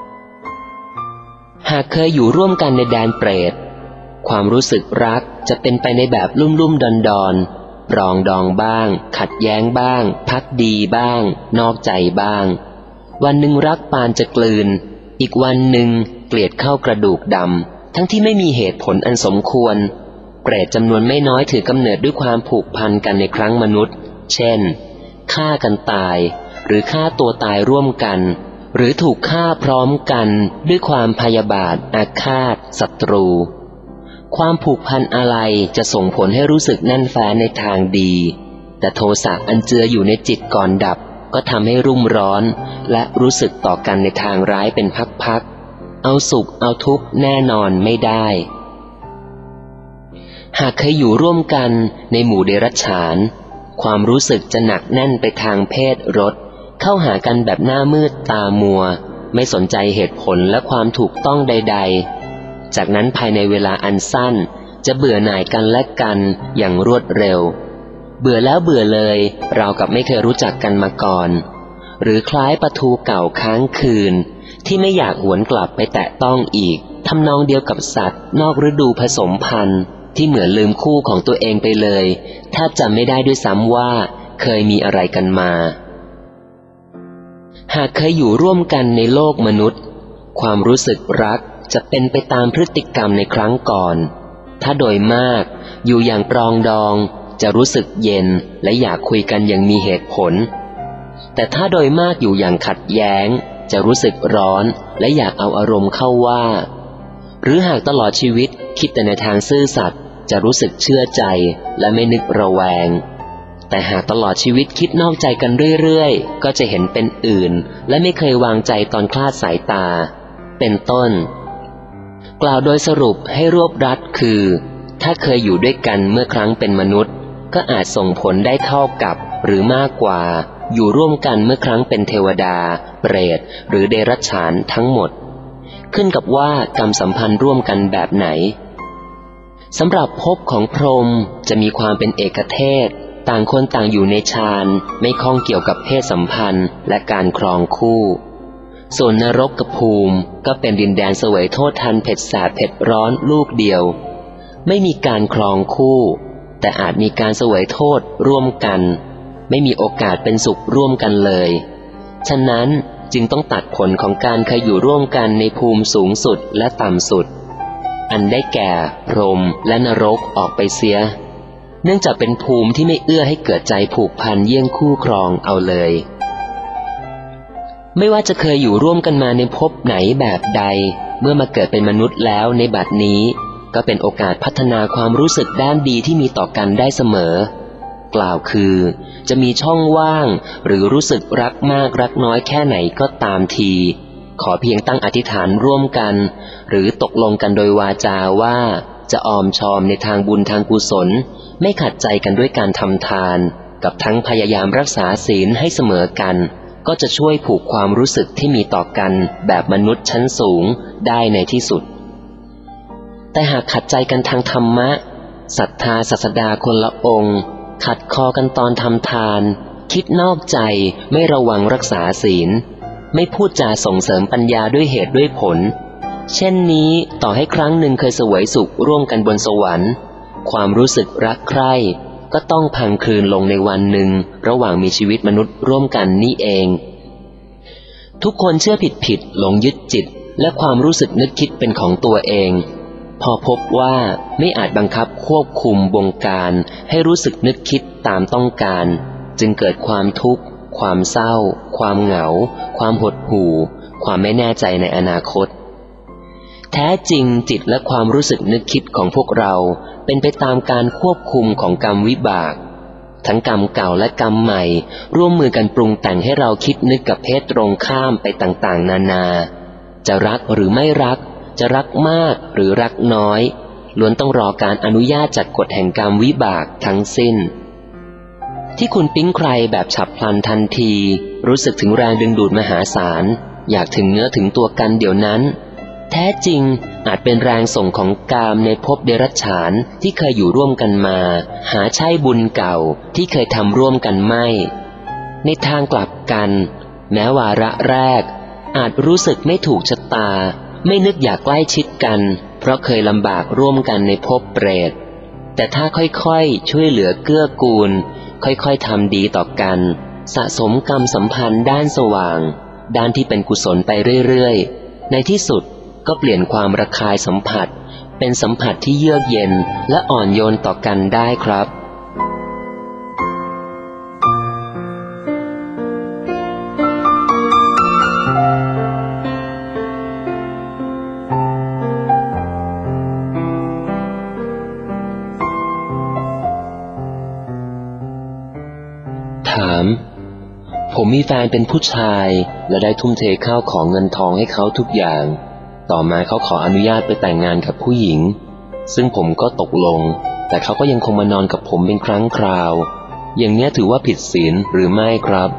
หากเคยอยู่ร่วมกันในแดนเปรตความรู้สึกรักจะเป็นไปในแบบลุ่มๆดอนๆปรองดองบ้างขัดแย้งบ้างพักดีบ้างนอกใจบ้างวันหนึ่งรักปานจะกลืนอีกวันหนึ่งเกลียดเข้ากระดูกดำทั้งที่ไม่มีเหตุผลอันสมควรเปรตจำนวนไม่น้อยถือกำเนิดด้วยความผูกพันกันในครั้งมนุษย์เช่นฆ่ากันตายหรือฆ่าตัวตายร่วมกันหรือถูกฆ่าพร้อมกันด้วยความพยาบาทอาฆาตศัตรูความผูกพันอะไรจะส่งผลให้รู้สึกแน่นแฟ้นในทางดีแต่โทสะอันเจืออยู่ในจิตก่อนดับก็ทำให้รุ่มร้อนและรู้สึกต่อกันในทางร้ายเป็นพักๆเอาสุขเอาทุกข์แน่นอนไม่ได้หากเคยอยู่ร่วมกันในหมู่เดรัจฉานความรู้สึกจะหนักแน่นไปทางเพศรสเข้าหากันแบบหน้ามืดตามัวไม่สนใจเหตุผลและความถูกต้องใดๆจากนั้นภายในเวลาอันสั้นจะเบื่อหน่ายกันและกันอย่างรวดเร็วเบื่อแล้วเบื่อเลยราวกับไม่เคยรู้จักกันมาก่อนหรือคล้ายปลาทูเก่าค้างคืนที่ไม่อยากหวนกลับไปแตะต้องอีกทำนองเดียวกับสัตว์นอกฤดูผสมพันธุ์ที่เหมือนลืมคู่ของตัวเองไปเลยแทบจำไม่ได้ด้วยซ้ำว่าเคยมีอะไรกันมาหากเคยอยู่ร่วมกันในโลกมนุษย์ความรู้สึกรักจะเป็นไปตามพฤติกรรมในครั้งก่อนถ้าโดยมากอยู่อย่างปรองดองจะรู้สึกเย็นและอยากคุยกันอย่างมีเหตุผลแต่ถ้าโดยมากอยู่อย่างขัดแย้งจะรู้สึกร้อนและอยากเอาอารมณ์เข้าว่าหรือหากตลอดชีวิตคิดแต่ในทางซื่อสัตย์จะรู้สึกเชื่อใจและไม่นึกระแวงแต่หากตลอดชีวิตคิดนอกใจกันเรื่อยๆก็จะเห็นเป็นอื่นและไม่เคยวางใจตอนคลาดสายตาเป็นต้นกล่าวโดยสรุปให้รวบรัดคือถ้าเคยอยู่ด้วยกันเมื่อครั้งเป็นมนุษย์ก็อาจส่งผลได้เท่ากับหรือมากกว่าอยู่ร่วมกันเมื่อครั้งเป็นเทวดาเปรตหรือเดรัจฉานทั้งหมดขึ้นกับว่ากรรมสัมพันธ์ร่วมกันแบบไหนสำหรับภพของพรหมจะมีความเป็นเอกเทศต่างคนต่างอยู่ในฌานไม่ข้องเกี่ยวกับเพศสัมพันธ์และการครองคู่ส่วนนรกกับภูมิก็เป็นดินแดนเสวยโทษทันเผ็ดแสบเผ็ดร้อนลูกเดียวไม่มีการครองคู่แต่อาจมีการเสวยโทษร่วมกันไม่มีโอกาสเป็นสุขร่วมกันเลยฉะนั้นจึงต้องตัดผลของการเคยอยู่ร่วมกันในภูมิสูงสุดและต่ำสุดอันได้แก่พรหมและนรกออกไปเสียเนื่องจากเป็นภูมิที่ไม่เอื้อให้เกิดใจผูกพันเยี่ยงคู่ครองเอาเลยไม่ว่าจะเคยอยู่ร่วมกันมาในภพไหนแบบใดเมื่อมาเกิดเป็นมนุษย์แล้วในบัดนี้ก็เป็นโอกาสพัฒนาความรู้สึกด้านดีที่มีต่อกันได้เสมอกล่าวคือจะมีช่องว่างหรือรู้สึกรักมากรักน้อยแค่ไหนก็ตามทีขอเพียงตั้งอธิษฐานร่วมกันหรือตกลงกันโดยวาจาว่าจะออมชอมในทางบุญทางกุศลไม่ขัดใจกันด้วยการทำทานกับทั้งพยายามรักษาศีลให้เสมอกันก็จะช่วยผูกความรู้สึกที่มีต่อกันแบบมนุษย์ชั้นสูงได้ในที่สุดแต่หากขัดใจกันทางธรรมะศรัทธาศาสดาคนละองค์ขัดคอกันตอนทำทานคิดนอกใจไม่ระวังรักษาศีลไม่พูดจาส่งเสริมปัญญาด้วยเหตุด้วยผลเช่นนี้ต่อให้ครั้งหนึ่งเคยเสวยสุขร่วมกันบนสวรรค์ความรู้สึกรักใคร่ก็ต้องพังคลืนลงในวันหนึ่งระหว่างมีชีวิตมนุษย์ร่วมกันนี่เองทุกคนเชื่อผิดหลงยึดจิตและความรู้สึกนึกคิดเป็นของตัวเองพอพบว่าไม่อาจบังคับควบคุมบงการให้รู้สึกนึกคิดตามต้องการจึงเกิดความทุกข์ความเศร้าความเหงาความหดหู่ความไม่แน่ใจในอนาคตแท้จริงจิตและความรู้สึกนึกคิดของพวกเราเป็นไปตามการควบคุมของกรรมวิบากทั้งกรรมเก่าและกรรมใหม่ร่วมมือกันปรุงแต่งให้เราคิดนึกกับเพศตรงข้ามไปต่างๆนานาจะรักหรือไม่รักจะรักมากหรือรักน้อยล้วนต้องรอการอนุญาตจากกฎแห่งกรรมวิบากทั้งสิ้นที่คุณปิ๊งใครแบบฉับพลันทันทีรู้สึกถึงแรงดึงดูดมหาศาลอยากถึงเนื้อถึงตัวกันเดี๋ยวนั้นแท้จริงอาจเป็นแรงส่งของกามในภพเดรัจฉานที่เคยอยู่ร่วมกันมาหาใช่บุญเก่าที่เคยทำร่วมกันไม่ในทางกลับกันแม้วาระแรกอาจรู้สึกไม่ถูกชะตาไม่นึกอยากใกล้ชิดกันเพราะเคยลำบากร่วมกันในภพเปรตแต่ถ้าค่อยๆช่วยเหลือเกื้อกูลค่อยๆทำดีต่อกันสะสมกรรมสัมพันธ์ด้านสว่างด้านที่เป็นกุศลไปเรื่อยๆในที่สุดก็เปลี่ยนความระคายสัมผัสเป็นสัมผัสที่เยือกเย็นและอ่อนโยนต่อกันได้ครับถามผมมีแฟนเป็นผู้ชายและได้ทุ่มเทข้าวของเงินทองให้เขาทุกอย่างต่อมาเขาขออนุญาตไปแต่งงานกับผู้หญิงซึ่งผมก็ตกลงแต่เขาก็ยังคงมานอนกับผมเป็นครั้งคราวอย่างนี้ถือว่าผิดศีลหรือไม่ครับ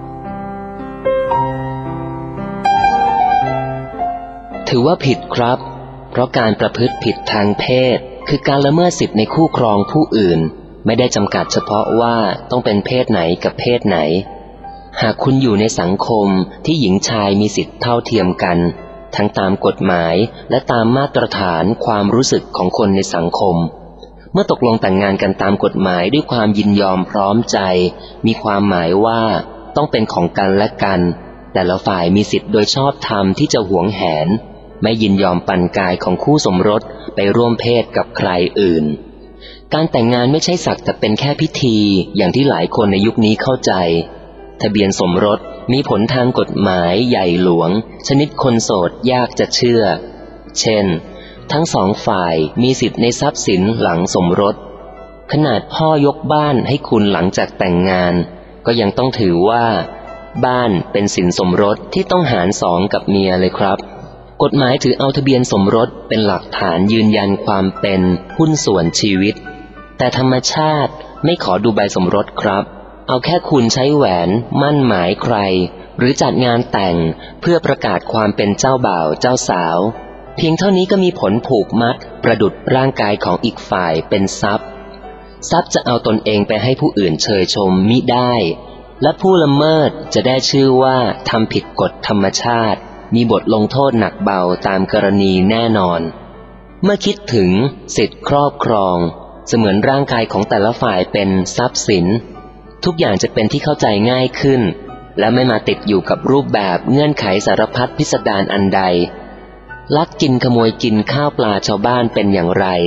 ถือว่าผิดครับเพราะการประพฤติผิดทางเพศคือการละเมิดสิทธิในคู่ครองผู้อื่นไม่ได้จำกัดเฉพาะว่าต้องเป็นเพศไหนกับเพศไหนหากคุณอยู่ในสังคมที่หญิงชายมีสิทธิเท่าเทียมกันทั้งตามกฎหมายและตามมาตรฐานความรู้สึกของคนในสังคมเมื่อตกลงแต่งงานกันตามกฎหมายด้วยความยินยอมพร้อมใจมีความหมายว่าต้องเป็นของกันและกันแต่ละฝ่ายมีสิทธิโดยชอบธรรมที่จะหวงแหนไม่ยินยอมปันกายของคู่สมรสไปร่วมเพศกับใครอื่นการแต่งงานไม่ใช่สักแต่เป็นแค่พิธีอย่างที่หลายคนในยุคนี้เข้าใจทะเบียนสมรสมีผลทางกฎหมายใหญ่หลวงชนิดคนโสดยากจะเชื่อเช่นทั้งสองฝ่ายมีสิทธิในทรัพย์สินหลังสมรสขนาดพ่อยกบ้านให้คุณหลังจากแต่งงานก็ยังต้องถือว่าบ้านเป็นสินสมรสที่ต้องหารสองกับเมียเลยครับกฎหมายถือเอาทะเบียนสมรสเป็นหลักฐานยืนยันความเป็นหุ้นส่วนชีวิตแต่ธรรมชาติไม่ขอดูใบสมรสครับเอาแค่คุณใช้แหวนมั่นหมายใครหรือจัดงานแต่งเพื่อประกาศความเป็นเจ้าบ่าวเจ้าสาวเพียงเท่านี้ก็มีผลผูกมัดประดุจร่างกายของอีกฝ่ายเป็นทรัพย์จะเอาตนเองไปให้ผู้อื่นเชยชมมิได้และผู้ละเมิดจะได้ชื่อว่าทำผิดกฎธรรมชาติมีบทลงโทษหนักเบาตามกรณีแน่นอนเมื่อคิดถึงสิทธิครอบครองเสมือนร่างกายของแต่ละฝ่ายเป็นทรัพย์สินทุกอย่างจะเป็นที่เข้าใจง่ายขึ้นและไม่มาติดอยู่กับรูปแบบเงื่อนไขสารพัดพิสดารอันใดลักกินขโมยกินข้าวปลาชาวบ้านเป็นอย่างไร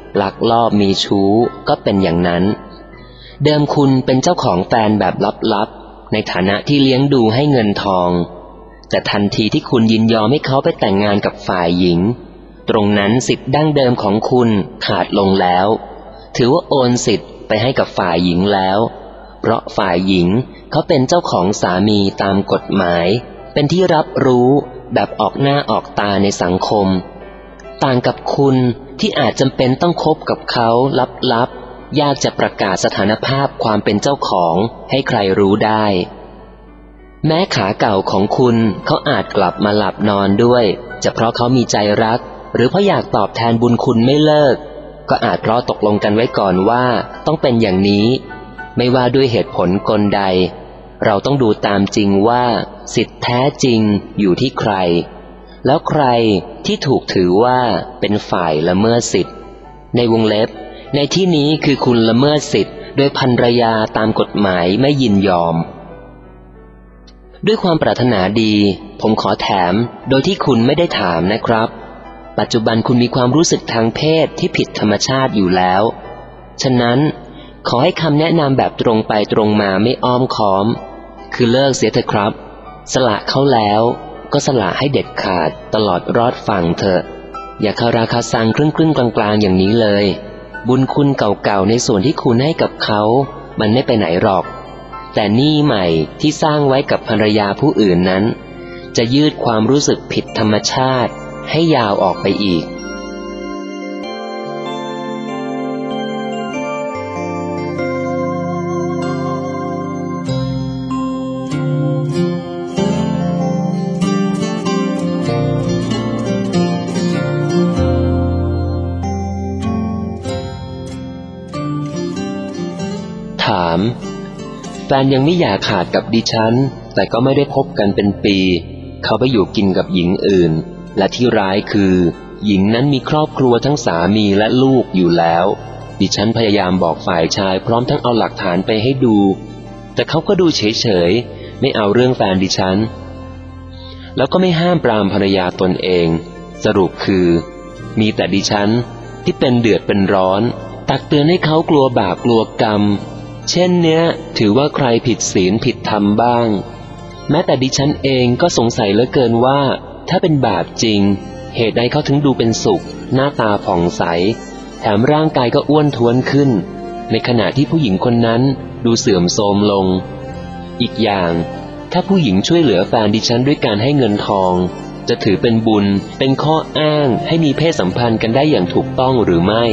ลักลอบมีชู้ก็เป็นอย่างนั้นเดิมคุณเป็นเจ้าของแฟนแบบลับๆในฐานะที่เลี้ยงดูให้เงินทองแต่ทันทีที่คุณยินยอมให้เขาไปแต่งงานกับฝ่ายหญิงตรงนั้นสิทธิ์ดั้งเดิมของคุณขาดลงแล้วถือว่าโอนสิทธิ์ไปให้กับฝ่ายหญิงแล้วเพราะฝ่ายหญิงเขาเป็นเจ้าของสามีตามกฎหมายเป็นที่รับรู้แบบออกหน้าออกตาในสังคมต่างกับคุณที่อาจจำเป็นต้องคบกับเขาลับๆยากจะประกาศสถานภาพความเป็นเจ้าของให้ใครรู้ได้แม้ขาเก่าของคุณเขาอาจกลับมาหลับนอนด้วยจะเพราะเขามีใจรักหรือเพราะอยากตอบแทนบุญคุณไม่เลิกก็อาจเพราะตกลงกันไว้ก่อนว่าต้องเป็นอย่างนี้ไม่ว่าด้วยเหตุผลกลใดเราต้องดูตามจริงว่าสิทธิแท้จริงอยู่ที่ใครแล้วใครที่ถูกถือว่าเป็นฝ่ายละเมิดสิทธิ์ในวงเล็บในที่นี้คือคุณละเมิดสิทธิ์โดยภรรยาตามกฎหมายไม่ยินยอมด้วยความปรารถนาดีผมขอแถมโดยที่คุณไม่ได้ถามนะครับปัจจุบันคุณมีความรู้สึกทางเพศที่ผิดธรรมชาติอยู่แล้วฉะนั้นขอให้คำแนะนำแบบตรงไปตรงมาไม่อ้อมค้อมคือเลิกเสียเถอะครับสละเขาแล้วก็สละให้เด็ดขาดตลอดรอดฝั่งเถอะอย่าคาราคาซังครึ่งกลางๆอย่างนี้เลยบุญคุณเก่าๆในส่วนที่คุณให้กับเขามันไม่ไปไหนหรอกแต่หนี้ใหม่ที่สร้างไว้กับภรรยาผู้อื่นนั้นจะยืดความรู้สึกผิดธรรมชาติให้ยาวออกไปอีกถามแฟนยังไม่อยากขาดกับดิฉันแต่ก็ไม่ได้พบกันเป็นปีเขาไปอยู่กินกับหญิงอื่นและที่ร้ายคือหญิงนั้นมีครอบครัวทั้งสามีและลูกอยู่แล้วดิฉันพยายามบอกฝ่ายชายพร้อมทั้งเอาหลักฐานไปให้ดูแต่เขาก็ดูเฉยๆไม่เอาเรื่องแฟนดิฉันแล้วก็ไม่ห้ามปรามภรรยาตนเองสรุปคือมีแต่ดิฉันที่เป็นเดือดเป็นร้อนตักเตือนให้เขากลัวบาปกลัวกรรมเช่นเนี้ยถือว่าใครผิดศีลผิดธรรมบ้างแม้แต่ดิฉันเองก็สงสัยเหลือเกินว่าถ้าเป็นบาปจริงเหตุใดเขาถึงดูเป็นสุขหน้าตาผ่องใสแถมร่างกายก็อ้วนท้วนขึ้นในขณะที่ผู้หญิงคนนั้นดูเสื่อมโทรมลงอีกอย่างถ้าผู้หญิงช่วยเหลือแฟนดิฉันด้วยการให้เงินทองจะถือเป็นบุญเป็นข้ออ้างให้มีเพศสัมพันธ์กันได้อย่างถูกต้องหรือไม่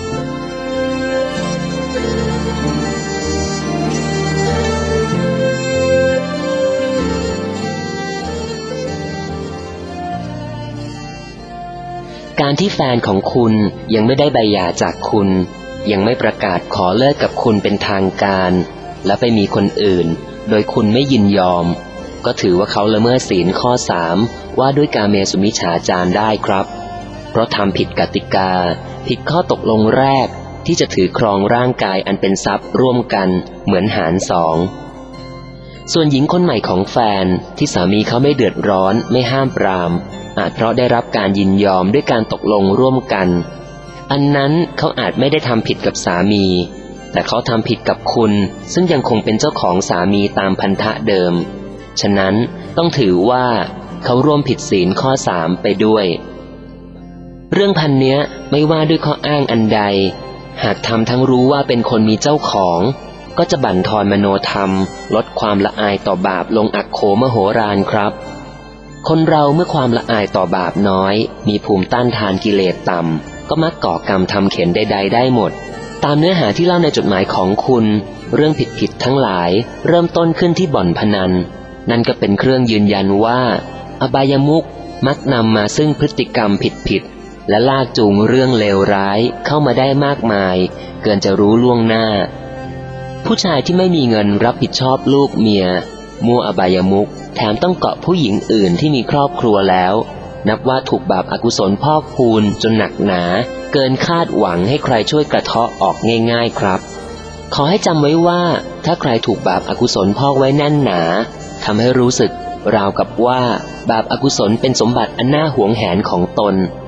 การที่แฟนของคุณยังไม่ได้ใบหย่าจากคุณยังไม่ประกาศขอเลิกกับคุณเป็นทางการและไปมีคนอื่นโดยคุณไม่ยินยอมก็ถือว่าเขาละเมิดศีลข้อ 3ว่าด้วยกาเมสุมิจฉาจารได้ครับเพราะทำผิดกติกาผิดข้อตกลงแรกที่จะถือครองร่างกายอันเป็นทรัพย์ร่วมกันเหมือนหารสองส่วนหญิงคนใหม่ของแฟนที่สามีเขาไม่เดือดร้อนไม่ห้ามปรามอาจเพราะได้รับการยินยอมด้วยการตกลงร่วมกันอันนั้นเขาอาจไม่ได้ทำผิดกับสามีแต่เขาทำผิดกับคุณซึ่งยังคงเป็นเจ้าของสามีตามพันธะเดิมฉะนั้นต้องถือว่าเขาร่วมผิดศีลข้อ 3ไปด้วยเรื่องพันเนี้ยไม่ว่าด้วยข้ออ้างอันใดหากทำทั้งรู้ว่าเป็นคนมีเจ้าของก็จะบั่นทอนมโนธรรมลดความละอายต่อบาปลงอักโขมโหฬารครับคนเราเมื่อความละอายต่อบาปน้อยมีภูมิต้านทานกิเลสต่ำก็มักก่อกรรมทำเข็ญใดๆได้หมดตามเนื้อหาที่เล่าในจดหมายของคุณเรื่องผิดๆทั้งหลายเริ่มต้นขึ้นที่บ่อนพนันนั่นก็เป็นเครื่องยืนยันว่าอบายมุขมักนำมาซึ่งพฤติกรรมผิดๆและลากจูงเรื่องเลวร้ายเข้ามาได้มากมายเกินจะรู้ล่วงหน้าผู้ชายที่ไม่มีเงินรับผิดชอบลูกเมียมั่วอบายมุขแถมต้องเกาะผู้หญิงอื่นที่มีครอบครัวแล้วนับว่าถูกบาปอกุศลพอกพูนจนหนักหนาเกินคาดหวังให้ใครช่วยกระเทาะออกง่ายๆครับขอให้จำไว้ว่าถ้าใครถูกบาปอกุศลพอกไว้แน่นหนาทำให้รู้สึกราวกับว่าบาปอกุศลเป็นสมบัติอันน่าหวงแหนของตน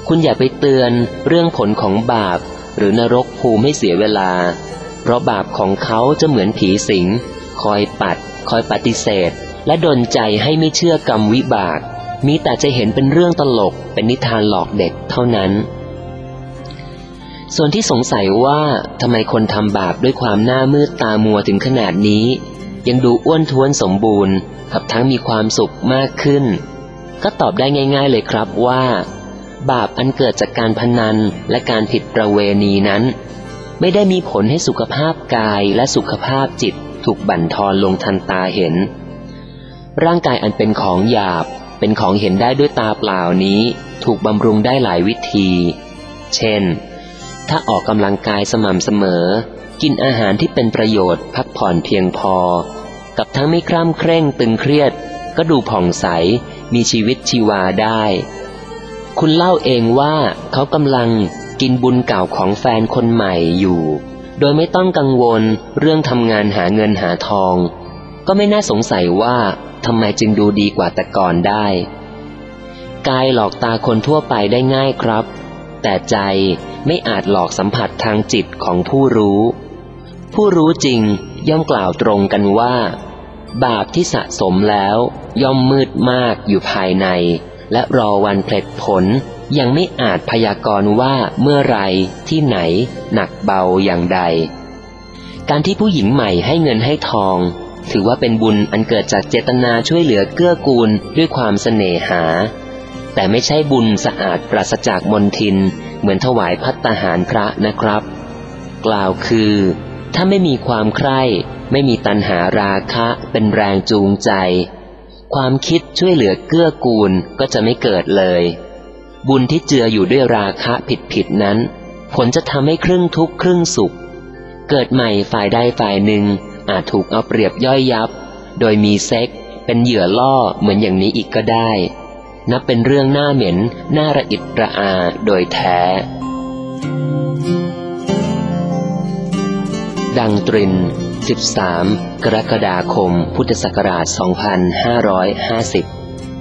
คุณอย่าไปเตือนเรื่องผลของบาปหรือนรกภูมิให้เสียเวลาเพราะบาปของเขาจะเหมือนผีสิงคอยปัดคอยปฏิเสธและดลใจให้ไม่เชื่อกรรมวิบากมีแต่จะเห็นเป็นเรื่องตลกเป็นนิทานหลอกเด็กเท่านั้นส่วนที่สงสัยว่าทำไมคนทำบาปด้วยความหน้ามืดตามัวถึงขนาดนี้ยังดูอ้วนท้วนสมบูรณ์กับทั้งมีความสุขมากขึ้นก็ตอบได้ง่ายๆเลยครับว่าบาปอันเกิดจากการพนันและการผิดประเวณีนั้นไม่ได้มีผลให้สุขภาพกายและสุขภาพจิตถูกบั่นทอนลงทันตาเห็นร่างกายอันเป็นของหยาบเป็นของเห็นได้ด้วยตาเปล่านี้ถูกบำรุงได้หลายวิธีเช่นถ้าออกกำลังกายสม่ำเสมอกินอาหารที่เป็นประโยชน์พักผ่อนเพียงพอกับทั้งไม่คร่ำเคร่งตึงเครียดก็ดูผ่องใสมีชีวิตชีวาได้คุณเล่าเองว่าเขากำลังกินบุญเก่าของแฟนคนใหม่อยู่โดยไม่ต้องกังวลเรื่องทำงานหาเงินหาทองก็ไม่น่าสงสัยว่าทำไมจึงดูดีกว่าแต่ก่อนได้กายหลอกตาคนทั่วไปได้ง่ายครับแต่ใจไม่อาจหลอกสัมผัสทางจิตของผู้รู้ผู้รู้จริงย่อมกล่าวตรงกันว่าบาปที่สะสมแล้วย่อมมืดมากอยู่ภายในและรอวันผลิผลยังไม่อาจพยากรณ์ว่าเมื่อไรที่ไหนหนักเบาอย่างใดการที่ผู้หญิงใหม่ให้เงินให้ทองถือว่าเป็นบุญอันเกิดจากเจตนาช่วยเหลือเกื้อกูลด้วยความเสน่หาแต่ไม่ใช่บุญสะอาดปราศจากมลทินเหมือนถวายภัตตาหารพระนะครับกล่าวคือถ้าไม่มีความใคร่ไม่มีตัณหาราคะเป็นแรงจูงใจความคิดช่วยเหลือเกื้อกูลก็จะไม่เกิดเลยบุญที่เจืออยู่ด้วยราคะผิดนั้นผลจะทำให้ครึ่งทุกข์ครึ่งสุขเกิดใหม่ฝ่ายใดฝ่ายหนึ่งอาจถูกเอาเปรียบย่อยยับโดยมีเซ็กเป็นเหยื่อล่อเหมือนอย่างนี้อีกก็ได้นับเป็นเรื่องน่าเหม็นน่าระอิดระอาโดยแท้ดังตริน13 กรกฎาคมพุทธศักราช 2550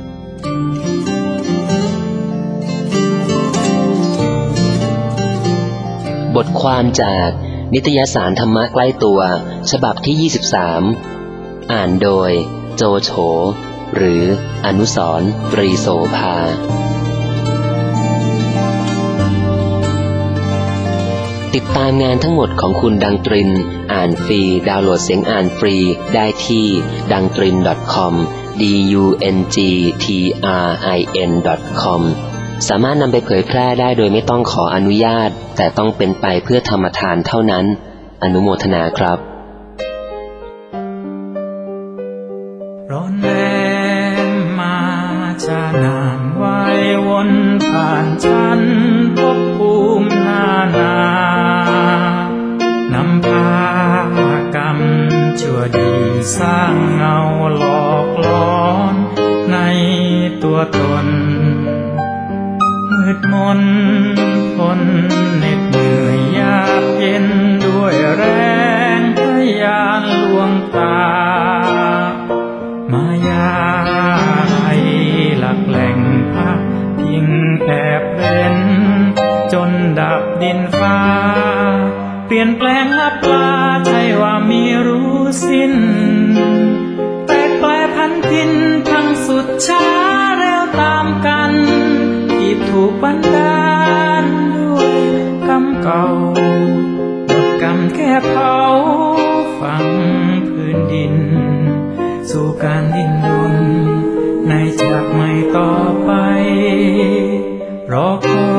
บทความจากนิตยสารธรรมะใกล้ตัวฉบับที่ 23อ่านโดยโจโฉหรืออนุสรณ์ ตรีโสภาติดตามงานทั้งหมดของคุณดังตรินอ่านฟรีดาวน์โหลดเสียงอ่านฟรีได้ที่ dangtrin.com dungtrin.com สามารถนำไปเผยแพร่ได้โดยไม่ต้องขออนุญาตแต่ต้องเป็นไปเพื่อธรรมทานเท่านั้นอนุโมทนาครับร้อนแรงมาจะนานไว้วนผ่านฉันภพภูมินานานำพากรรมชั่วดีสร้างเงาหลอกหลอนในตัวตนมืดมนทนเหน็ดเหนื่อยยากเย็นด้วยแรงทะยานลวงตามายาให้หลักแหล่งพักพิงแอบเร้นจนดับดินฟ้าเปลี่ยนแปลงลับลาใช่ว่ามีรู้สิ้นแตกแปลพันทินทั้งสุดช้าเร็วตามกันที่ถูกบันดาลด้วยกรรมเก่าหมดกรรมแค่เผาฝังพื้นดินสู่การดิ้นรนในจากใหม่ต่อไปรอคอ